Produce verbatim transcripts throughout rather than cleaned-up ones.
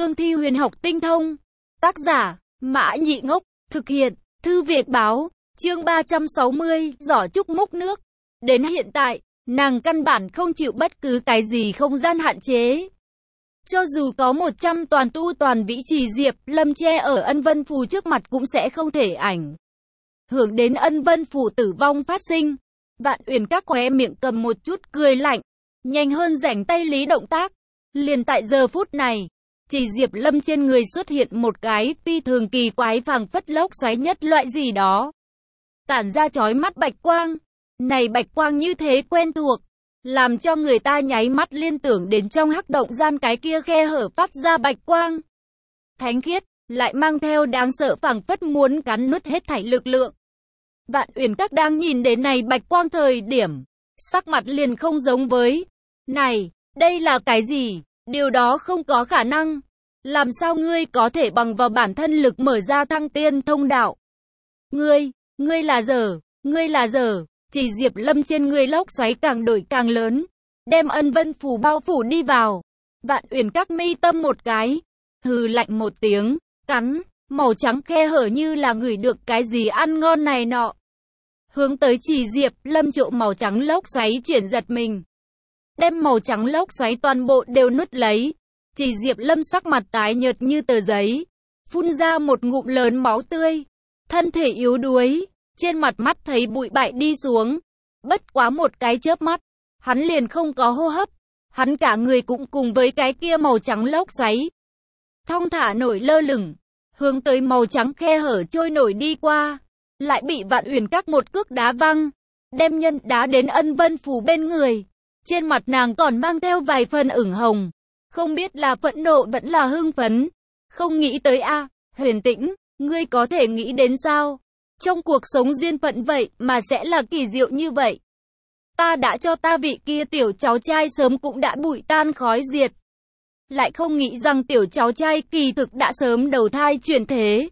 cương thi huyền học tinh thông. Tác giả, Mã Nhị Ngốc, thực hiện, Thư Việt Báo, chương ba trăm sáu mươi, giỏ trúc múc nước. Đến hiện tại, nàng căn bản không chịu bất cứ cái gì không gian hạn chế. Cho dù có một trăm toàn tu toàn vĩ trì Diệp Lâm che ở Ân Vân Phù trước mặt cũng sẽ không thể ảnh hưởng đến Ân Vân Phù tử vong phát sinh. Vạn Uyển Các khóe miệng cầm một chút cười lạnh, nhanh hơn rảnh tay lý động tác. Liền tại giờ phút này, chỉ Diệp Lâm trên người xuất hiện một cái phi thường kỳ quái phảng phất lốc xoáy nhất loại gì đó, tản ra chói mắt bạch quang. Này bạch quang như thế quen thuộc, làm cho người ta nháy mắt liên tưởng đến trong hắc động gian cái kia khe hở phát ra bạch quang. Thánh khiết, lại mang theo đáng sợ phảng phất muốn cắn nuốt hết thảy lực lượng. Vạn Uyển Các đang nhìn đến này bạch quang thời điểm, sắc mặt liền không giống với. Này, đây là cái gì? Điều đó không có khả năng. Làm sao ngươi có thể bằng vào bản thân lực mở ra thăng tiên thông đạo? Ngươi, ngươi là dở, ngươi là dở. Chỉ Diệp Lâm trên người lốc xoáy càng đổi càng lớn, đem Ân Vân Phù bao phủ đi vào. Vạn Uyển Các mi tâm một cái, hừ lạnh một tiếng, cắn, màu trắng khe hở như là ngửi được cái gì ăn ngon này nọ. Hướng tới Chỉ Diệp Lâm trộm màu trắng lốc xoáy chuyển giật mình, đem màu trắng lốc xoáy toàn bộ đều nuốt lấy. Chỉ Diệp Lâm sắc mặt tái nhợt như tờ giấy, phun ra một ngụm lớn máu tươi, thân thể yếu đuối, trên mặt mắt thấy bụi bại đi xuống. Bất quá một cái chớp mắt, hắn liền không có hô hấp, hắn cả người cũng cùng với cái kia màu trắng lốc xoáy thong thả nổi lơ lửng, hướng tới màu trắng khe hở trôi nổi đi qua, lại bị Vạn Uyển Các một cước đá văng, đem nhân đá đến Ân Vân Phù bên người. Trên mặt nàng còn mang theo vài phần ửng hồng, không biết là phẫn nộ vẫn là hưng phấn. Không nghĩ tới a, à, Huyền Tĩnh, ngươi có thể nghĩ đến sao? Trong cuộc sống duyên phận vậy mà sẽ là kỳ diệu như vậy. Ta đã cho ta vị kia tiểu cháu trai sớm cũng đã bụi tan khói diệt. Lại không nghĩ rằng tiểu cháu trai kỳ thực đã sớm đầu thai chuyển thế.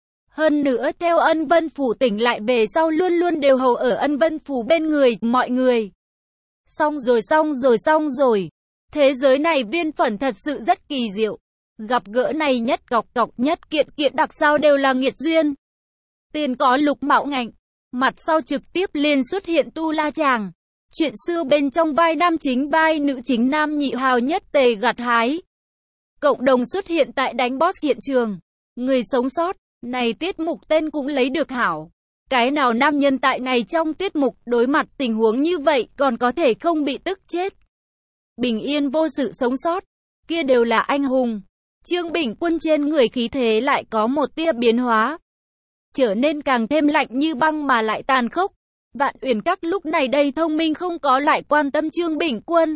Hơn nữa theo Ân Vân Phù tỉnh lại về sau luôn luôn đều hầu ở Ân Vân Phù bên người mọi người. Xong rồi xong rồi xong rồi. Thế giới này viên phẩn thật sự rất kỳ diệu. Gặp gỡ này nhất cọc cọc nhất kiện kiện đặc sao đều là nghiệt duyên. Tiền có lục mạo ngạnh, mặt sau trực tiếp liền xuất hiện Tu La Chàng. Chuyện xưa bên trong vai nam chính vai nữ chính nam nhị hào nhất tề gặt hái. Cộng đồng xuất hiện tại đánh boss hiện trường. Người sống sót, này tiết mục tên cũng lấy được hảo. Cái nào nam nhân tại này trong tiết mục đối mặt tình huống như vậy còn có thể không bị tức chết. Bình yên vô sự sống sót, kia đều là anh hùng. Trương Bình Quân trên người khí thế lại có một tia biến hóa, trở nên càng thêm lạnh như băng mà lại tàn khốc. Vạn Uyển Các lúc này đây thông minh không có lại quan tâm Trương Bình Quân,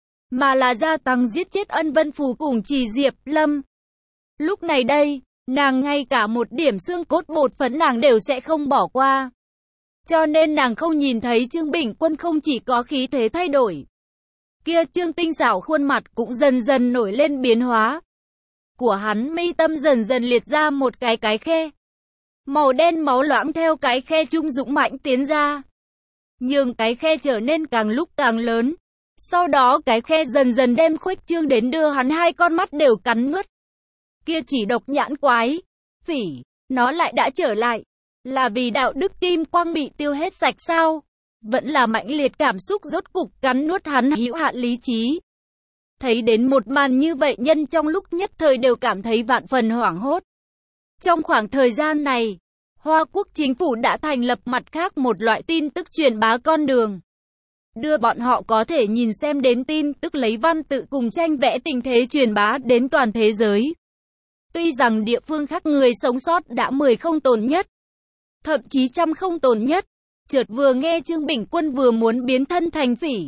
mà là gia tăng giết chết Ân Vân Phù cùng Chỉ Diệp Lâm. Lúc này đây, nàng ngay cả một điểm xương cốt bột phấn nàng đều sẽ không bỏ qua. Cho nên nàng không nhìn thấy Trương Bình Quân không chỉ có khí thế thay đổi, kia trương tinh xảo khuôn mặt cũng dần dần nổi lên biến hóa. Của hắn mi tâm dần dần liệt ra một cái cái khe. Màu đen máu loãng theo cái khe trung dũng mãnh tiến ra, nhường cái khe trở nên càng lúc càng lớn. Sau đó cái khe dần dần đem khuếch trương đến đưa hắn hai con mắt đều cắn nuốt. Kia chỉ độc nhãn quái phỉ, nó lại đã trở lại. Là vì đạo đức kim quang bị tiêu hết sạch sao? Vẫn là mãnh liệt cảm xúc rốt cục cắn nuốt hắn hữu hạn lý trí. Thấy đến một màn như vậy nhân trong lúc nhất thời đều cảm thấy vạn phần hoảng hốt. Trong khoảng thời gian này, Hoa Quốc chính phủ đã thành lập mặt khác một loại tin tức truyền bá con đường, đưa bọn họ có thể nhìn xem đến tin tức lấy văn tự cùng tranh vẽ tình thế truyền bá đến toàn thế giới. Tuy rằng địa phương khác người sống sót đã mười không tồn nhất, thậm chí trăm không tồn nhất, chợt vừa nghe Trương Bình Quân vừa muốn biến thân thành phỉ,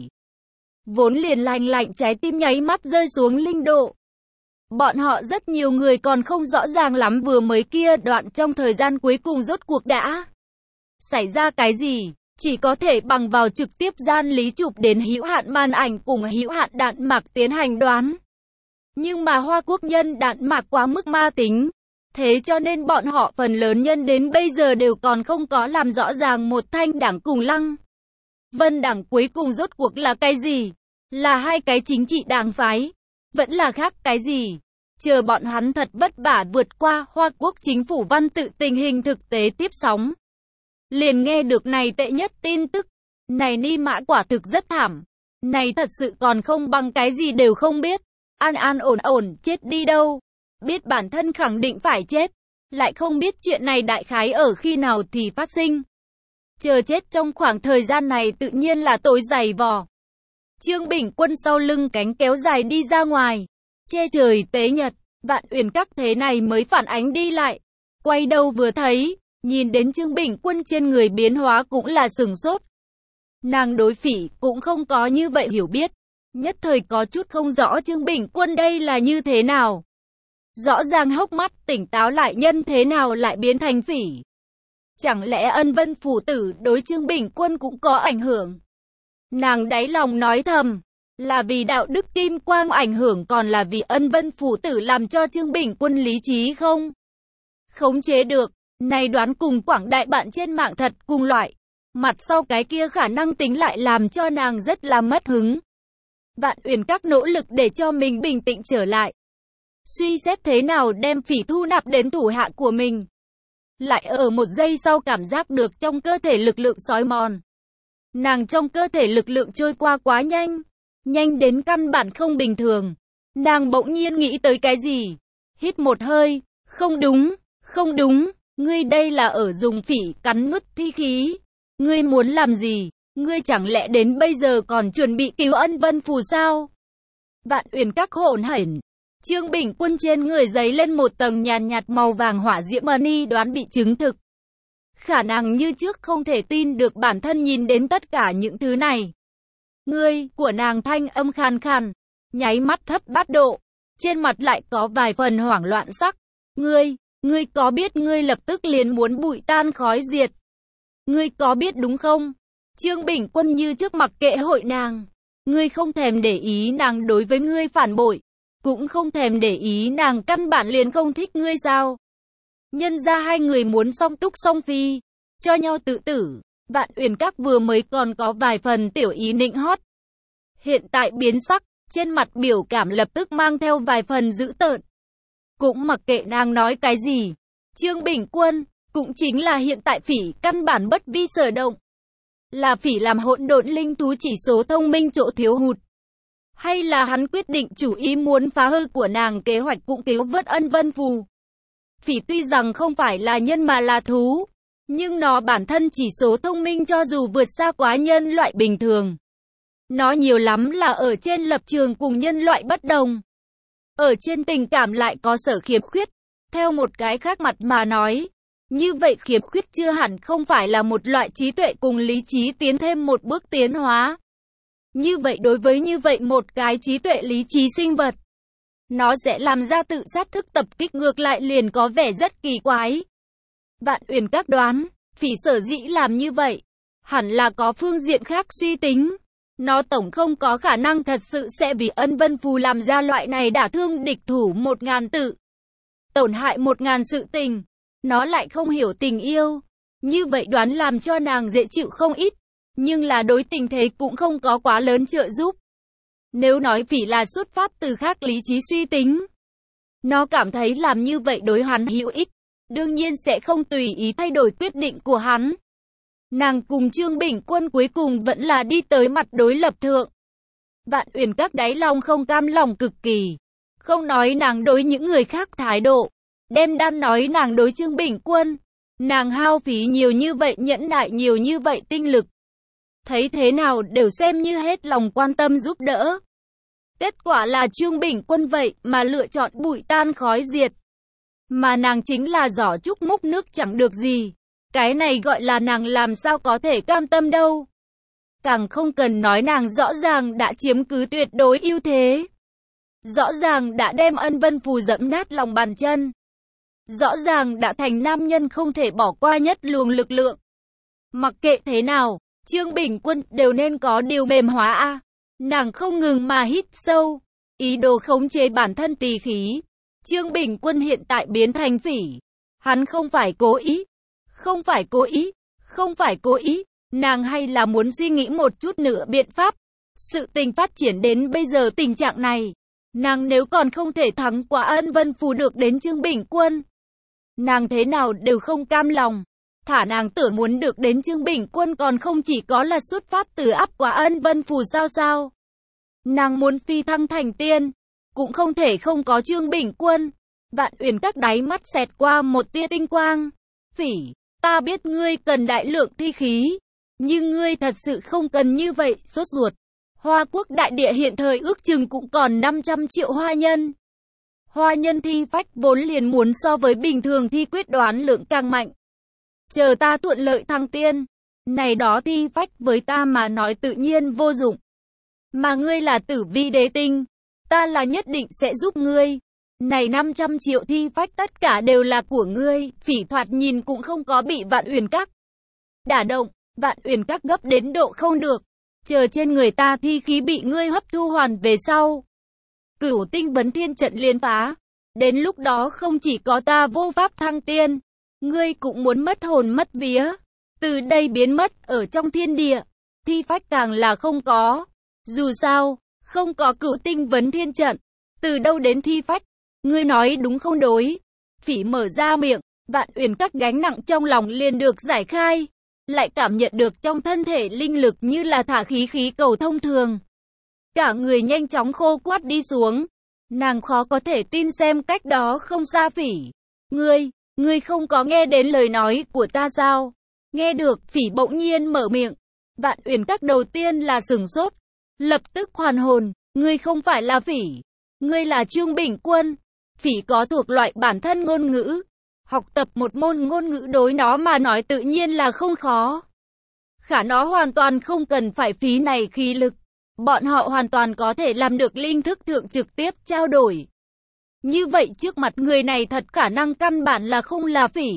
vốn liền lành lạnh trái tim nháy mắt rơi xuống linh độ. Bọn họ rất nhiều người còn không rõ ràng lắm vừa mới kia đoạn trong thời gian cuối cùng rốt cuộc đã xảy ra cái gì, chỉ có thể bằng vào trực tiếp gian lý chụp đến hữu hạn màn ảnh cùng hữu hạn đạn mạc tiến hành đoán. Nhưng mà Hoa Quốc nhân đạn mạc quá mức ma tính, thế cho nên bọn họ phần lớn nhân đến bây giờ đều còn không có làm rõ ràng một thanh đảng cùng Lăng Vân đảng cuối cùng rốt cuộc là cái gì, là hai cái chính trị đảng phái, vẫn là khác cái gì. Chờ bọn hắn thật vất vả vượt qua Hoa Quốc chính phủ văn tự tình hình thực tế tiếp sóng. Liền nghe được này tệ nhất tin tức. Này Ni Mã quả thực rất thảm. Này thật sự còn không bằng cái gì đều không biết. An an ổn ổn chết đi đâu. Biết bản thân khẳng định phải chết. Lại không biết chuyện này đại khái ở khi nào thì phát sinh. Chờ chết trong khoảng thời gian này tự nhiên là tối dày vò. Trương Bình Quân sau lưng cánh kéo dài đi ra ngoài. Che trời tế nhật, Vạn Uyển Các thế này mới phản ánh đi lại. Quay đầu vừa thấy, nhìn đến Trương Bình Quân trên người biến hóa cũng là sừng sốt. Nàng đối Phỉ cũng không có như vậy hiểu biết. Nhất thời có chút không rõ Trương Bình Quân đây là như thế nào. Rõ ràng hốc mắt tỉnh táo lại nhân thế nào lại biến thành Phỉ. Chẳng lẽ Ân Vân phủ tử đối Trương Bình Quân cũng có ảnh hưởng? Nàng đáy lòng nói thầm, là vì đạo đức kim quang ảnh hưởng còn là vì Ân Vân phủ tử làm cho Trương Bình Quân lý trí không khống chế được. Này đoán cùng quảng đại bạn trên mạng thật cùng loại. Mặt sau cái kia khả năng tính lại làm cho nàng rất là mất hứng. Vạn Uyển Các nỗ lực để cho mình bình tĩnh trở lại. Suy xét thế nào đem Phỉ thu nạp đến thủ hạ của mình. Lại ở một giây sau cảm giác được trong cơ thể lực lượng sói mòn. Nàng trong cơ thể lực lượng trôi qua quá nhanh. Nhanh đến căn bản không bình thường. Nàng bỗng nhiên nghĩ tới cái gì. Hít một hơi. Không đúng, không đúng. Ngươi đây là ở dùng Phỉ cắn nuốt thi khí. Ngươi muốn làm gì? Ngươi chẳng lẽ đến bây giờ còn chuẩn bị cứu Ân Vân phù sao? Vạn Uyển Các hỗn hển. Trương Bình Quân trên người giấy lên một tầng nhàn nhạt màu vàng hỏa diễm ni đoán bị chứng thực. Khả năng như trước không thể tin được bản thân nhìn đến tất cả những thứ này. Ngươi, của nàng thanh âm khàn khàn, nháy mắt thấp bát độ, trên mặt lại có vài phần hoảng loạn sắc. Ngươi, ngươi có biết ngươi lập tức liền muốn bụi tan khói diệt? Ngươi có biết đúng không? Trương Bình Quân như trước mặc kệ hội nàng. Ngươi không thèm để ý nàng đối với ngươi phản bội. Cũng không thèm để ý nàng căn bản liền không thích ngươi sao? Nhân ra hai người muốn song túc song phi, cho nhau tự tử. Vạn Uyển Các vừa mới còn có vài phần tiểu ý nịnh hót. Hiện tại biến sắc, trên mặt biểu cảm lập tức mang theo vài phần dữ tợn. Cũng mặc kệ nàng nói cái gì. Trương Bình Quân, cũng chính là hiện tại Phỉ căn bản bất vi sở động. Là Phỉ làm hỗn độn linh thú chỉ số thông minh chỗ thiếu hụt. Hay là hắn quyết định chủ ý muốn phá hư của nàng kế hoạch cũng cứu vớt Ân Vân phù. Phỉ tuy rằng không phải là nhân mà là thú, nhưng nó bản thân chỉ số thông minh cho dù vượt xa quá nhân loại bình thường. Nó nhiều lắm là ở trên lập trường cùng nhân loại bất đồng. Ở trên tình cảm lại có sở khiếm khuyết. Theo một cái khác mặt mà nói, như vậy khiếm khuyết chưa hẳn không phải là một loại trí tuệ cùng lý trí tiến thêm một bước tiến hóa. Như vậy đối với như vậy một cái trí tuệ lý trí sinh vật, nó sẽ làm ra tự sát thức tập kích ngược lại liền có vẻ rất kỳ quái. Vạn Uyển Các đoán, Phỉ sở dĩ làm như vậy, hẳn là có phương diện khác suy tính. Nó tổng không có khả năng thật sự sẽ vì Ân Vân phù làm ra loại này đả thương địch thủ một ngàn tự, tổn hại một ngàn sự tình. Nó lại không hiểu tình yêu. Như vậy đoán làm cho nàng dễ chịu không ít. Nhưng là đối tình thế cũng không có quá lớn trợ giúp. Nếu nói Phỉ là xuất phát từ khác lý trí suy tính, nó cảm thấy làm như vậy đối hắn hữu ích, đương nhiên sẽ không tùy ý thay đổi quyết định của hắn. Nàng cùng Trương Bình Quân cuối cùng vẫn là đi tới mặt đối lập thượng. Vạn Uyển Các đáy lòng không cam lòng cực kỳ. Không nói nàng đối những người khác thái độ, đem đan nói nàng đối Trương Bình Quân. Nàng hao phí nhiều như vậy, nhẫn nại nhiều như vậy tinh lực. Thấy thế nào đều xem như hết lòng quan tâm giúp đỡ. Kết quả là Trương Bình Quân vậy mà lựa chọn bụi tan khói diệt. Mà nàng chính là giỏ trúc múc nước chẳng được gì. Cái này gọi là nàng làm sao có thể cam tâm đâu. Càng không cần nói nàng rõ ràng đã chiếm cứ tuyệt đối ưu thế. Rõ ràng đã đem Ân Vân phù dẫm nát lòng bàn chân. Rõ ràng đã thành nam nhân không thể bỏ qua nhất luồng lực lượng. Mặc kệ thế nào, Trương Bình Quân đều nên có điều mềm hóa a. À. Nàng không ngừng mà hít sâu, ý đồ khống chế bản thân tỳ khí. Trương Bình Quân hiện tại biến thành Phỉ. Hắn không phải cố ý, không phải cố ý, không phải cố ý. Nàng hay là muốn suy nghĩ một chút nữa biện pháp. Sự tình phát triển đến bây giờ tình trạng này, Nàng nếu còn không thể thắng qua Ân Vân Phù được đến Trương Bình Quân, nàng thế nào đều không cam lòng. Thả nàng tưởng muốn được đến Trương Bình Quân còn không chỉ có là xuất phát từ áp qua Ân Vân Phù sao sao. Nàng muốn phi thăng thành tiên, cũng không thể không có Trương Bình Quân. Vạn Uyển Các đáy mắt xẹt qua một tia tinh quang. Phỉ, ta biết ngươi cần đại lượng thi khí, nhưng ngươi thật sự không cần như vậy, sốt ruột. Hoa Quốc đại địa hiện thời ước chừng cũng còn năm trăm triệu hoa nhân. Hoa nhân thi phách vốn liền muốn so với bình thường thi quyết đoán lượng càng mạnh. Chờ ta thuận lợi thăng tiên, này đó thi phách với ta mà nói tự nhiên vô dụng. Mà ngươi là Tử Vi đế tinh, ta là nhất định sẽ giúp ngươi. Này năm trăm triệu thi phách tất cả đều là của ngươi. Phỉ thoạt nhìn cũng không có bị Vạn Uyển Các đả động. Vạn Uyển Các gấp đến độ không được. Chờ trên người ta thi khí bị ngươi hấp thu hoàn về sau, Cửu Tinh Vấn Thiên trận liên phá. Đến lúc đó không chỉ có ta vô pháp thăng tiên, ngươi cũng muốn mất hồn mất vía. Từ đây biến mất ở trong thiên địa, thi phách càng là không có. Dù sao, không có Cửu Tinh Vấn Thiên trận, từ đâu đến thi phách? Ngươi nói đúng không đối? Phỉ mở ra miệng, Vạn Uyển Các gánh nặng trong lòng liền được giải khai. Lại cảm nhận được trong thân thể linh lực như là thả khí khí cầu thông thường. Cả người nhanh chóng khô quắt đi xuống. Nàng khó có thể tin xem cách đó không xa Phỉ. Ngươi, ngươi không có nghe đến lời nói của ta sao? Nghe được, Phỉ bỗng nhiên mở miệng. Vạn Uyển Các đầu tiên là sửng sốt, lập tức hoàn hồn. Ngươi không phải là Phỉ, ngươi là Trương Bình Quân. Phỉ có thuộc loại bản thân ngôn ngữ. Học tập một môn ngôn ngữ đối nó mà nói tự nhiên là không khó. Khả nó hoàn toàn không cần phải phí này khí lực. Bọn họ hoàn toàn có thể làm được linh thức thượng trực tiếp trao đổi. Như vậy trước mặt người này thật khả năng căn bản là không là Phỉ,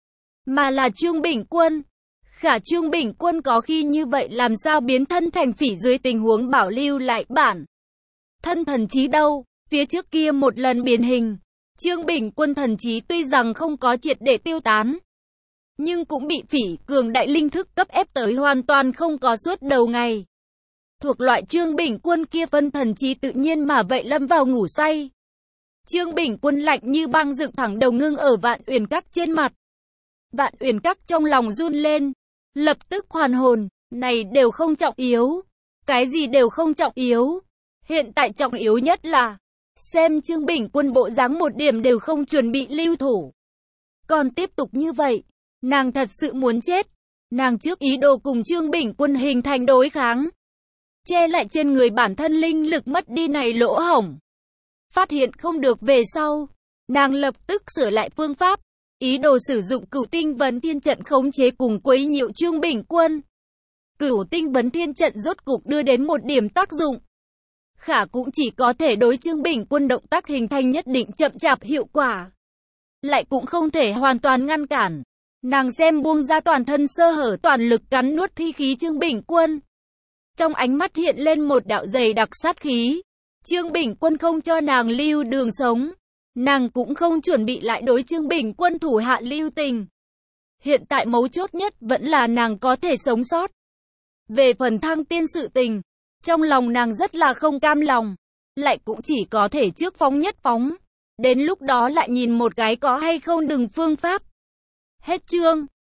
mà là Trương Bình Quân. Khả Trương Bình Quân có khi như vậy làm sao biến thân thành Phỉ dưới tình huống bảo lưu lại bản thân thần trí đâu? Phía trước kia một lần biến hình, Trương Bình Quân thần trí tuy rằng không có triệt để tiêu tán, nhưng cũng bị Phỉ cường đại linh thức cấp ép tới hoàn toàn không có suốt đầu ngày. Thuộc loại Trương Bình Quân kia phân thần trí tự nhiên mà vậy lâm vào ngủ say. Trương Bình Quân lạnh như băng dựng thẳng đầu ngưng ở Vạn Uyển Các trên mặt. Vạn Uyển Các trong lòng run lên, lập tức hoàn hồn, này đều không trọng yếu. Cái gì đều không trọng yếu. Hiện tại trọng yếu nhất là xem Trương Bình Quân bộ dáng một điểm đều không chuẩn bị lưu thủ. Còn tiếp tục như vậy, nàng thật sự muốn chết. Nàng trước ý đồ cùng Trương Bình Quân hình thành đối kháng, che lại trên người bản thân linh lực mất đi này lỗ hổng. Phát hiện không được về sau, nàng lập tức sửa lại phương pháp, ý đồ sử dụng Cửu Tinh Vấn Thiên trận khống chế cùng quấy nhiễu Trương Bình Quân. Cửu Tinh Vấn Thiên trận rốt cục đưa đến một điểm tác dụng. Khả cũng chỉ có thể đối Trương Bình Quân động tác hình thành nhất định chậm chạp hiệu quả, lại cũng không thể hoàn toàn ngăn cản. Nàng xem buông ra toàn thân sơ hở toàn lực cắn nuốt thi khí Trương Bình Quân. Trong ánh mắt hiện lên một đạo dày đặc sát khí. Trương Bình Quân không cho nàng lưu đường sống, nàng cũng không chuẩn bị lại đối Trương Bình Quân thủ hạ lưu tình. Hiện tại mấu chốt nhất vẫn là nàng có thể sống sót. Về phần thăng tiên sự tình, trong lòng nàng rất là không cam lòng, lại cũng chỉ có thể trước phóng nhất phóng. Đến lúc đó lại nhìn một cái có hay không đừng phương pháp. Hết chương.